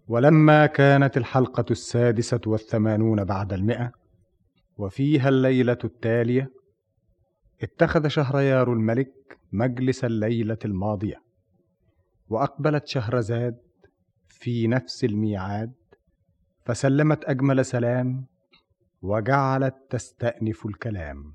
ولما كانت الحلقة 86 بعد 100 وفيها الليلة التالية، اتخذ شهريار الملك مجلس الليلة الماضية، وأقبلت شهرزاد في نفس الميعاد، فسلمت أجمل سلام وجعلت تستأنف الكلام.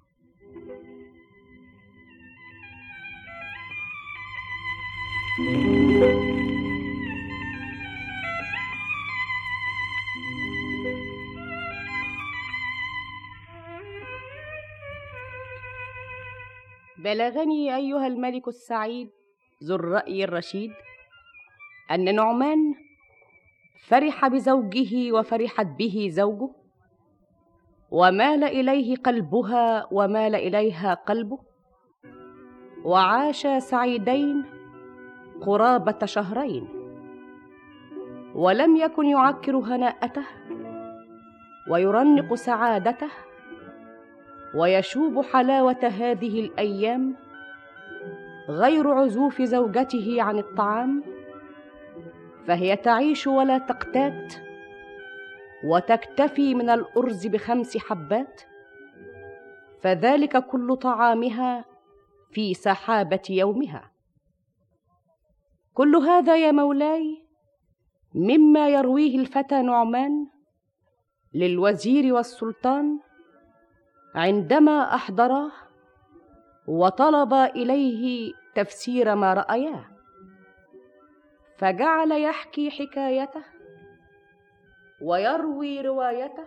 بلغني أيها الملك السعيد ذو الرأي الرشيد أن نعمان فرح بزوجه وفرحت به زوجه، ومال إليه قلبها ومال إليها قلبه، وعاشا سعيدين قرابة شهرين، ولم يكن يعكر هناءته ويرنق سعادته ويشوب حلاوة هذه الأيام غير عزوف زوجته عن الطعام، فهي تعيش ولا تقتات، وتكتفي من الأرز ب5 حبات، فذلك كل طعامها في سحابة يومها. كل هذا يا مولاي مما يرويه الفتى نعمان للوزير والسلطان عندما أحضراه وطلب إليه تفسير ما رأياه، فجعل يحكي حكايته ويروي روايته،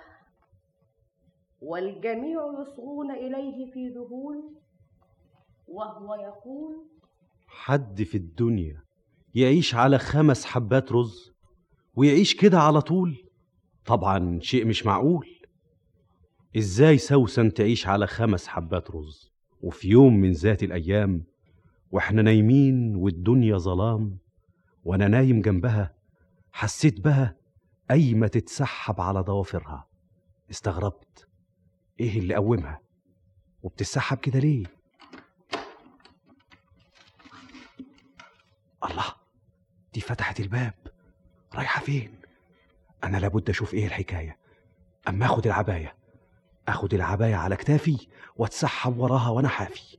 والجميع يصغون إليه في ذهول، وهو يقول: حد في الدنيا يعيش على 5 حبات رز ويعيش كده على طول؟ طبعا شيء مش معقول. ازاي سوسن تعيش على 5 حبات رز وفي يوم من ذات الأيام واحنا نايمين والدنيا ظلام، وانا نايم جنبها حسيت بها قايمة تتسحب على ضوافرها. استغربت ايه اللي قومها وبتتسحب كده ليه؟ الله، دي فتحت الباب، رايحة فين؟ انا لابد اشوف ايه الحكاية. اما اخد العباية على كتافي واتسحب وراها وانا حافي.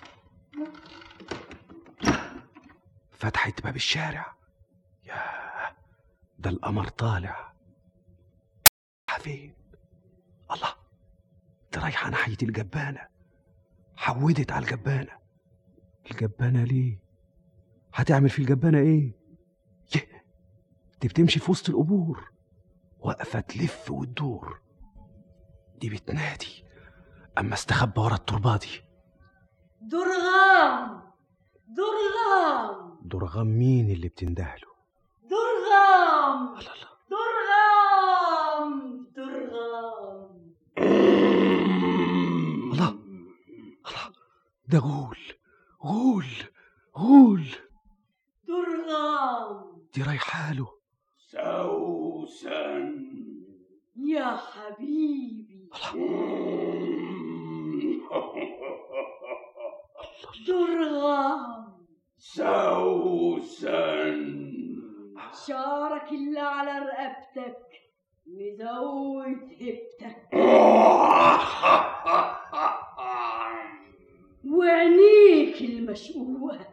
فتحت باب الشارع، ياه ده القمر طالع. فين؟ الله، دي رايحة ناحية الجبانة. حودت على الجبانة. الجبانة ليه؟ هتعمل في الجبانة ايه؟ دي بتمشي في وسط القبور، واقفة تلف وتدور. دي بتنادي. اما استخبى ورا التربة دي. درغام درغام درغام مين اللي بتندهله؟ درغام الله الله. درغام درغام الله الله، ده غول. درغام دي رايحة له. سوسن يا حبيبي. درغام سوسن شعرك اللي على رقبتك مزود هبتك، وعينيك المشقوقة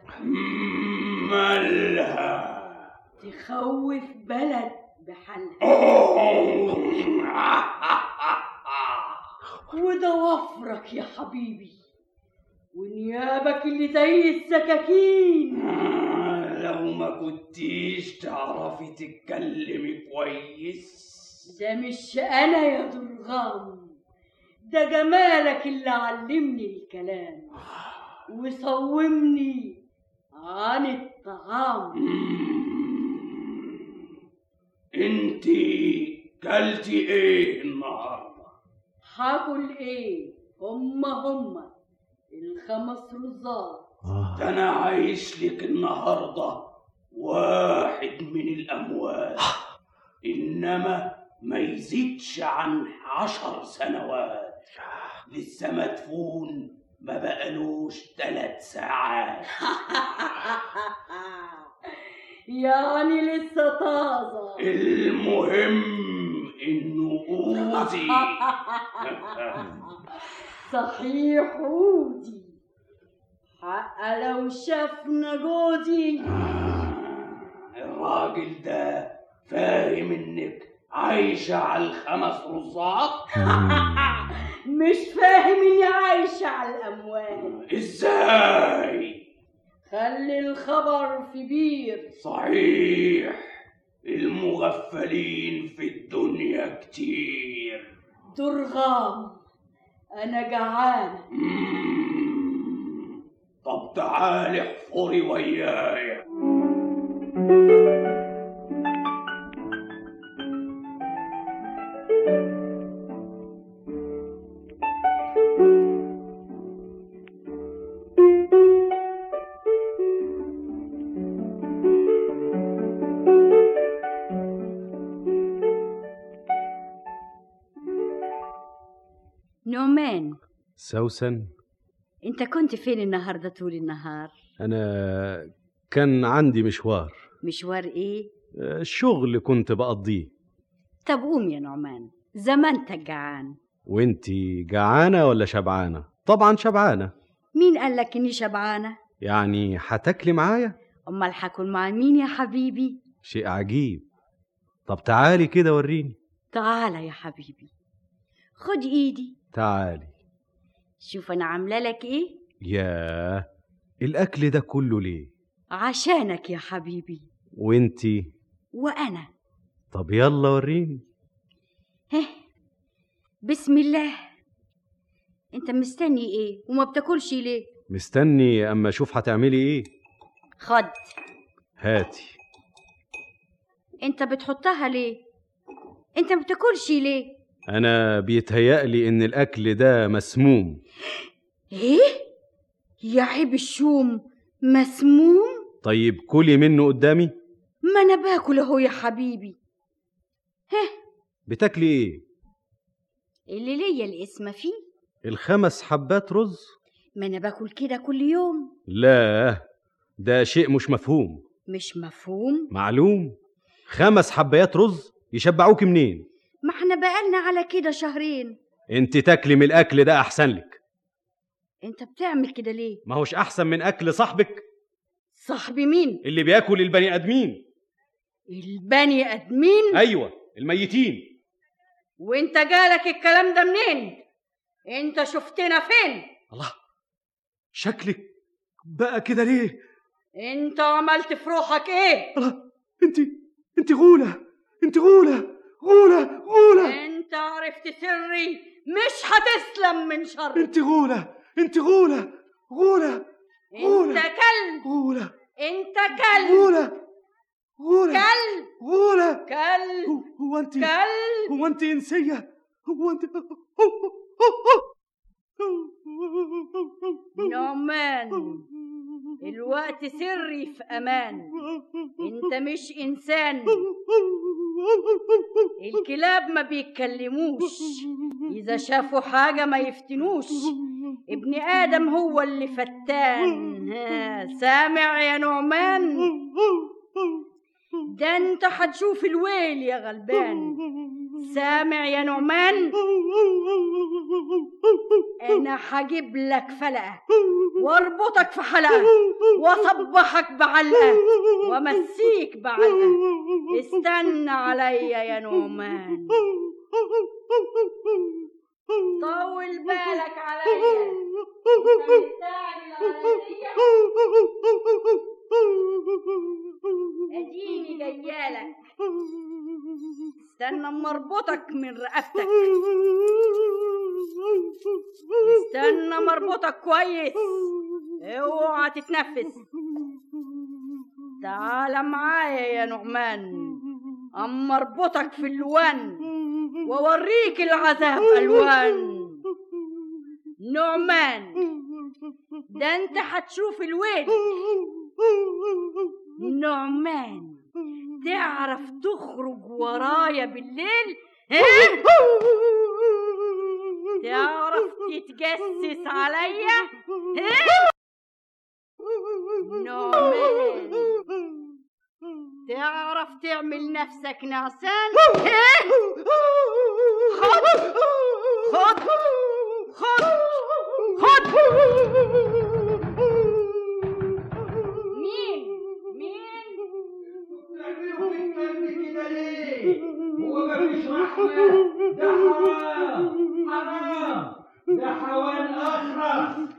مالها تخوف بلد بحالها، وضوافرك يا حبيبي ونيابك اللي زي السكاكين. لو ما كنتيش تعرفي تتكلمي كويس. ده مش انا يا درغام، ده جمالك اللي علمني الكلام وصومني عن الطعام. انتي كلتي ايه النهارده؟ هاكل ايه؟ هما ال5 رزات. ده انا عايش لك النهارده 1 من الاموات، انما ما يزيدش عن 10 سنوات. لسه مدفون ما بقالوش 3 ساعات. يعني لسه طازة. المهم إنه أوزي. صحيح أوزي، حق لو شافنا جوزي. الراجل ده فاهم إنك عايشة على ال5 رزات؟ مش فاهم إني عايشة على الأموال. إزاي؟ خلي الخبر في بير. صحيح، المغفلين في الدنيا كتير. درغام، أنا جعانة. طب تعالي احفري ويايا. نعمان، سوسن، انت كنت فين النهاردة طول النهار؟ أنا كان عندي مشوار. مشوار ايه؟ الشغل كنت بقضيه. طب قوم يا نعمان، زمانتك جعان. وانتي جعانة ولا شبعانة؟ طبعا شبعانة. مين قالك اني شبعانة؟ يعني هتاكلي معايا؟ امال هاكل مع مين يا حبيبي؟ شيء عجيب. طب تعالي كده وريني. تعالى يا حبيبي، خد ايدي. تعالي شوف انا عامله لك ايه. ياه، الأكل ده كله ليه؟ عشانك يا حبيبي. وانتي؟ وانا. طب يلا وريني. بسم الله. انت مستني ايه وما بتاكلش ليه؟ مستني اما اشوف هتعملي ايه. خد. هاتي. انت بتحطها ليه؟ انت ما بتاكلش ليه؟ انا بيتهيألي ان الاكل ده مسموم. ايه يا عيب الشوم، مسموم؟ طيب كلي منه قدامي. ما انا باكل اهو يا حبيبي. بتاكلي ايه؟ اللي ليا الاسم فيه. 5 حبات رز. ما انا باكل كده كل يوم. لا، ده شيء مش مفهوم. مش مفهوم؟ معلوم. 5 حبات رز يشبعوك منين؟ ما احنا بقالنا على كده شهرين. انت تاكلي من الاكل ده احسن لك. انت بتعمل كده ليه؟ ما هوش احسن من اكل صاحبك؟ صاحبي مين؟ اللي بياكل البني ادمين. البني ادمين؟ ايوه، الميتين. وانت جالك الكلام ده منين؟ انت شفتنا فين؟ الله، شكلك بقى كده ليه؟ انت عملت في روحك ايه؟ الله، انت غولة، انت غولة. انت عرفت سري، مش هتسلم من شر. انت غولة. انت كلب. انت كلب. كلب. هو انت انسية؟ نعمان، الوقت سري في امان. انت مش انسان. الكلاب ما بيتكلموش، اذا شافوا حاجة ما يفتنوش. ابن ادم هو اللي فتان. سامع يا نعمان؟ ده انت هتشوف الويل يا غلبان. سامع يا نعمان؟ انا هجيب لك فلقة واربطك في حلقة واصبحك بعلقة وامسيك بعلقة. استنى عليا يا نعمان، طول بالك عليا. انت مستعجل عليا؟ اديني جايالك. استنى اما اربطك من رقبتك. استنى اما اربطك كويس، اوعى تتنفس. تعال معايا يا نعمان، اما اربطك في اللوان واوريك العذاب الوان. نعمان، ده انت هتشوف الويل. نعمان، تعرف تخرج ورايا بالليل؟ تعرف تتجسس عليا؟ نعمان، تعرف تعمل نفسك نعسان؟ خد خد خد خد. مين تعملوا في الكلب كده ليه؟ هو مفيش رحمة؟ ده حرام حرام، ده حيوان أخرس.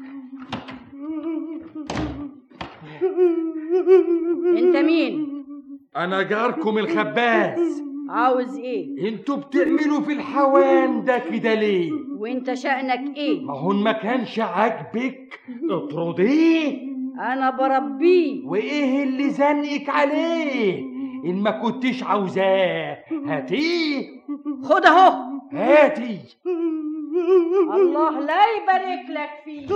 انت مين؟ أنا جاركم الخباز. عاوز ايه؟ انتوا بتعملوا في الحيوان ده كده ليه؟ وانت شأنك ايه؟ ما هو ما كانش عاجبك اطرديه. انا بربيه. وايه اللي زنقك عليه؟ ان ما كنتش عاوزاه هاتيه. خد اهو. هاتي. الله لا يبارك لك فيه.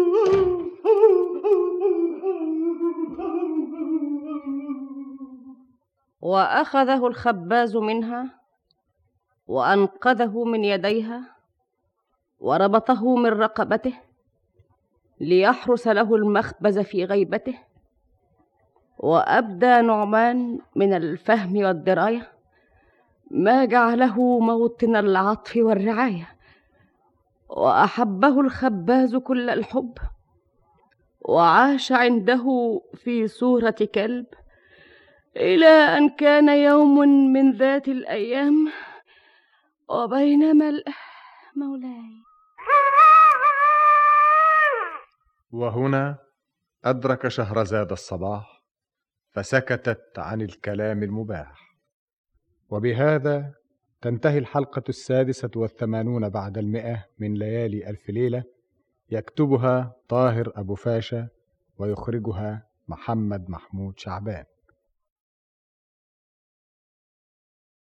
وأخذه الخباز منها وأنقذه من يديها وربطه من رقبته ليحرس له المخبز في غيبته. وأبدى نعمان من الفهم والدراية ما جعله موطن العطف والرعاية، وأحبه الخباز كل الحب، وعاش عنده في صورة كلب إلى أن كان يوم من ذات الأيام وبينما مولاي. وهنا أدرك شهرزاد الصباح فسكتت عن الكلام المباح. وبهذا تنتهي الحلقة 86 بعد 100 من ليالي ألف ليلة، يكتبها طاهر أبو فاشا ويخرجها محمد محمود شعبان.